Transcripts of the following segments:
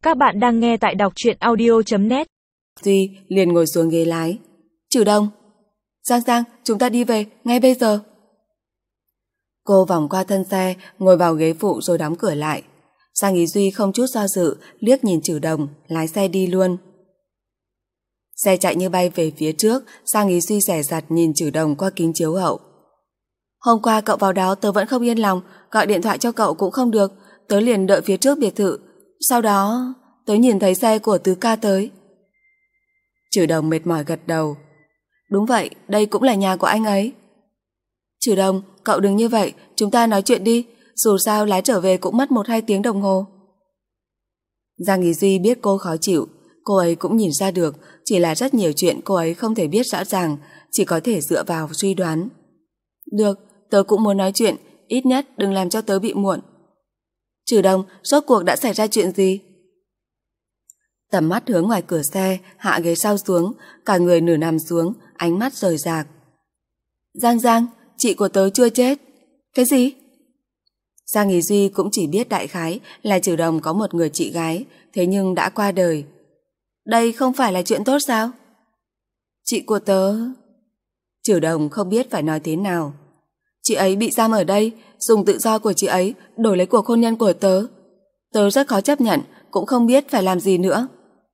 Các bạn đang nghe tại đọc truyện audio.net. Duy liền ngồi xuống ghế lái. Trừ Đông, Giang, chúng ta đi về, ngay bây giờ. Cô vòng qua thân xe, ngồi vào ghế phụ rồi đóng cửa lại. Giang Ý Duy không chút do dự, liếc nhìn Trừ Đồng, lái xe đi luôn. Xe chạy như bay về phía trước, Giang Ý Duy dè dặt nhìn Trừ Đồng qua kính chiếu hậu. Hôm qua cậu vào đó tớ vẫn không yên lòng, gọi điện thoại cho cậu cũng không được, tớ liền đợi phía trước biệt thự. Sau đó, tớ nhìn thấy xe của Tứ ca tới. Trừ Đồng mệt mỏi gật đầu. Đúng vậy, đây cũng là nhà của anh ấy. Trừ Đồng, cậu đừng như vậy, chúng ta nói chuyện đi, dù sao lái trở về cũng mất 1-2 tiếng đồng hồ. Giang Ý Duy biết cô khó chịu, cô ấy cũng nhìn ra được, chỉ là rất nhiều chuyện cô ấy không thể biết rõ ràng, chỉ có thể dựa vào suy đoán. Được, tớ cũng muốn nói chuyện, ít nhất đừng làm cho tớ bị muộn. Trừ Đồng, rốt cuộc đã xảy ra chuyện gì? Tầm mắt hướng ngoài cửa xe, hạ ghế sau xuống, cả người nửa nằm xuống, ánh mắt rời rạc. Giang, chị của tớ chưa chết. Cái gì? Giang Ý Duy cũng chỉ biết đại khái là Trừ Đồng có một người chị gái, thế nhưng đã qua đời. Đây không phải là chuyện tốt sao? Chị của tớ... Trừ Đồng không biết phải nói thế nào. Chị ấy bị giam ở đây, dùng tự do của chị ấy đổi lấy cuộc hôn nhân của tớ. Tớ rất khó chấp nhận, cũng không biết phải làm gì nữa.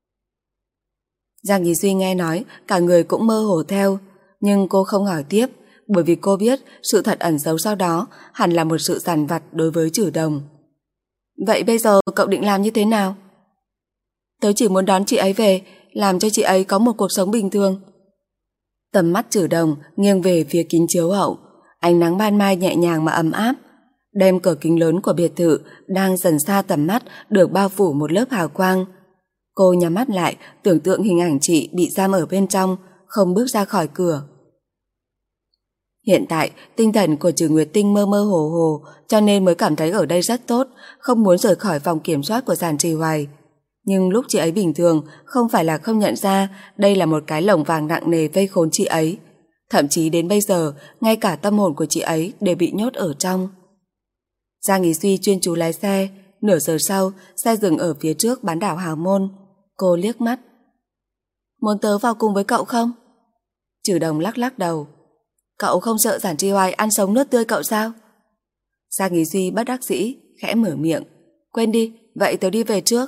Giang Ý Duy nghe nói, cả người cũng mơ hồ theo, nhưng cô không hỏi tiếp, bởi vì cô biết sự thật ẩn giấu sau đó hẳn là một sự dằn vặt đối với Trừ Đồng. Vậy bây giờ cậu định làm như thế nào? Tớ chỉ muốn đón chị ấy về, làm cho chị ấy có một cuộc sống bình thường. Tầm mắt Trừ Đồng nghiêng về phía kính chiếu hậu, ánh nắng ban mai nhẹ nhàng mà ấm áp, đem cửa kính lớn của biệt thự đang dần xa tầm mắt được bao phủ một lớp hào quang. Cô nhắm mắt lại, tưởng tượng hình ảnh chị bị giam ở bên trong, không bước ra khỏi cửa. Hiện tại, tinh thần của Trừ Nguyệt Tinh mơ mơ hồ hồ, cho nên mới cảm thấy ở đây rất tốt, không muốn rời khỏi vòng kiểm soát của Giản Trì Hoài. Nhưng lúc chị ấy bình thường, không phải là không nhận ra đây là một cái lồng vàng nặng nề vây khốn chị ấy. Thậm chí đến bây giờ, ngay cả tâm hồn của chị ấy đều bị nhốt ở trong. Giang Ý Duy chuyên chú lái xe, nửa giờ sau, xe dừng ở phía trước bán đảo Hào Môn. Cô liếc mắt. Muốn tớ vào cùng với cậu không? Trừ Đồng lắc đầu. Cậu không sợ Giản Trì Hoài ăn sống nuốt tươi cậu sao? Giang Ý Duy bất đắc dĩ, khẽ mở miệng. Quên đi, vậy tớ đi về trước.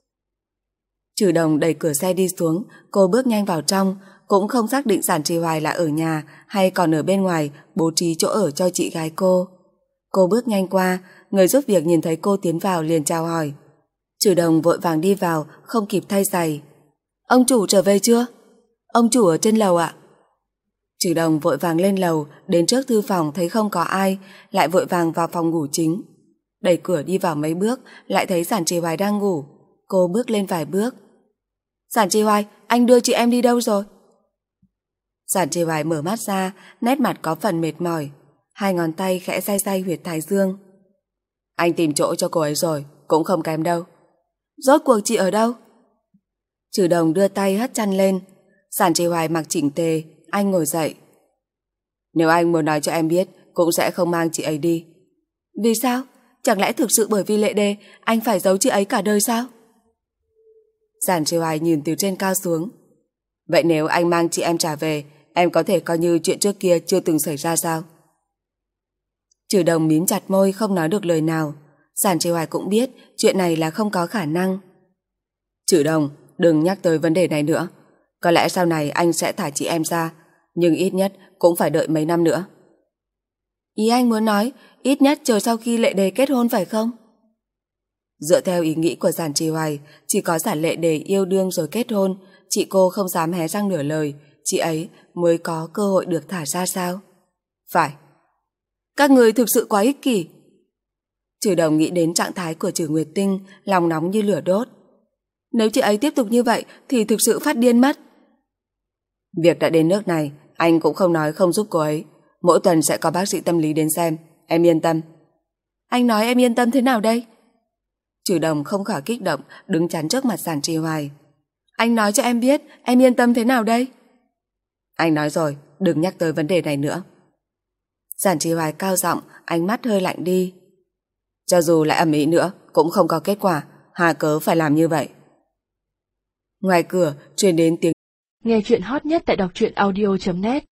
Trừ Đồng đẩy cửa xe đi xuống, cô bước nhanh vào trong, cũng không xác định Giản Trì Hoài là ở nhà hay còn ở bên ngoài bố trí chỗ ở cho chị gái cô. Cô bước nhanh qua, người giúp việc nhìn thấy cô tiến vào liền chào hỏi. Trừ Đồng vội vàng đi vào, không kịp thay giày. Ông chủ trở về chưa? Ông chủ ở trên lầu ạ. Trừ Đồng vội vàng lên lầu, đến trước thư phòng thấy không có ai, lại vội vàng vào phòng ngủ chính. Đẩy cửa đi vào mấy bước, lại thấy Giản Trì Hoài đang ngủ. Cô bước lên vài bước. Giản Trì Hoài, anh đưa chị em đi đâu rồi? Giản Trì Hoài mở mắt ra, nét mặt có phần mệt mỏi, hai ngón tay khẽ day huyệt thái dương. Anh tìm chỗ cho cô ấy rồi, cũng không kém đâu. Rốt cuộc chị ở đâu? Trừ Đồng đưa tay hất chăn lên. Giản Trì Hoài mặc chỉnh tề, anh ngồi dậy. Nếu anh muốn nói cho em biết, cũng sẽ không mang chị ấy đi. Vì sao? Chẳng lẽ thực sự bởi vì Lệ Đề anh phải giấu chị ấy cả đời sao? Giản Trì Hoài nhìn từ trên cao xuống. Vậy nếu anh mang chị em trả về, em có thể coi như chuyện trước kia chưa từng xảy ra sao? Trừ Đồng mím chặt môi không nói được lời nào. Giản Trì Hoài cũng biết chuyện này là không có khả năng. Trừ Đồng, đừng nhắc tới vấn đề này nữa. Có lẽ sau này anh sẽ thả chị em ra, nhưng ít nhất cũng phải đợi mấy năm nữa. Ý anh muốn nói ít nhất chờ sau khi Lệ Đề kết hôn phải không? Dựa theo ý nghĩ của Giản Trì Hoài, chỉ có Giản Lệ Đề yêu đương rồi kết hôn, chị cô không dám hé răng nửa lời, chị ấy mới có cơ hội được thả ra sao? Phải. Các người thực sự quá ích kỷ. Trừ Đồng nghĩ đến trạng thái của Trừ Nguyệt Tinh, lòng nóng như lửa đốt. Nếu chị ấy tiếp tục như vậy thì thực sự phát điên mất. Việc đã đến nước này, anh cũng không nói không giúp cô ấy. Mỗi tuần sẽ có bác sĩ tâm lý đến xem, em yên tâm. Anh nói em yên tâm thế nào đây? Trừ Đồng không khỏi kích động, đứng chắn trước mặt Giản Trì Hoài. Anh nói cho em biết, em yên tâm thế nào đây? Anh nói rồi, đừng nhắc tới vấn đề này nữa. Giản Trì Hoài cao giọng, ánh mắt hơi lạnh đi. Cho dù lại ầm ĩ nữa, cũng không có kết quả. hà cớ phải làm như vậy. Ngoài cửa truyền đến tiếng. Nghe chuyện hot nhất tại đọc truyện audio.net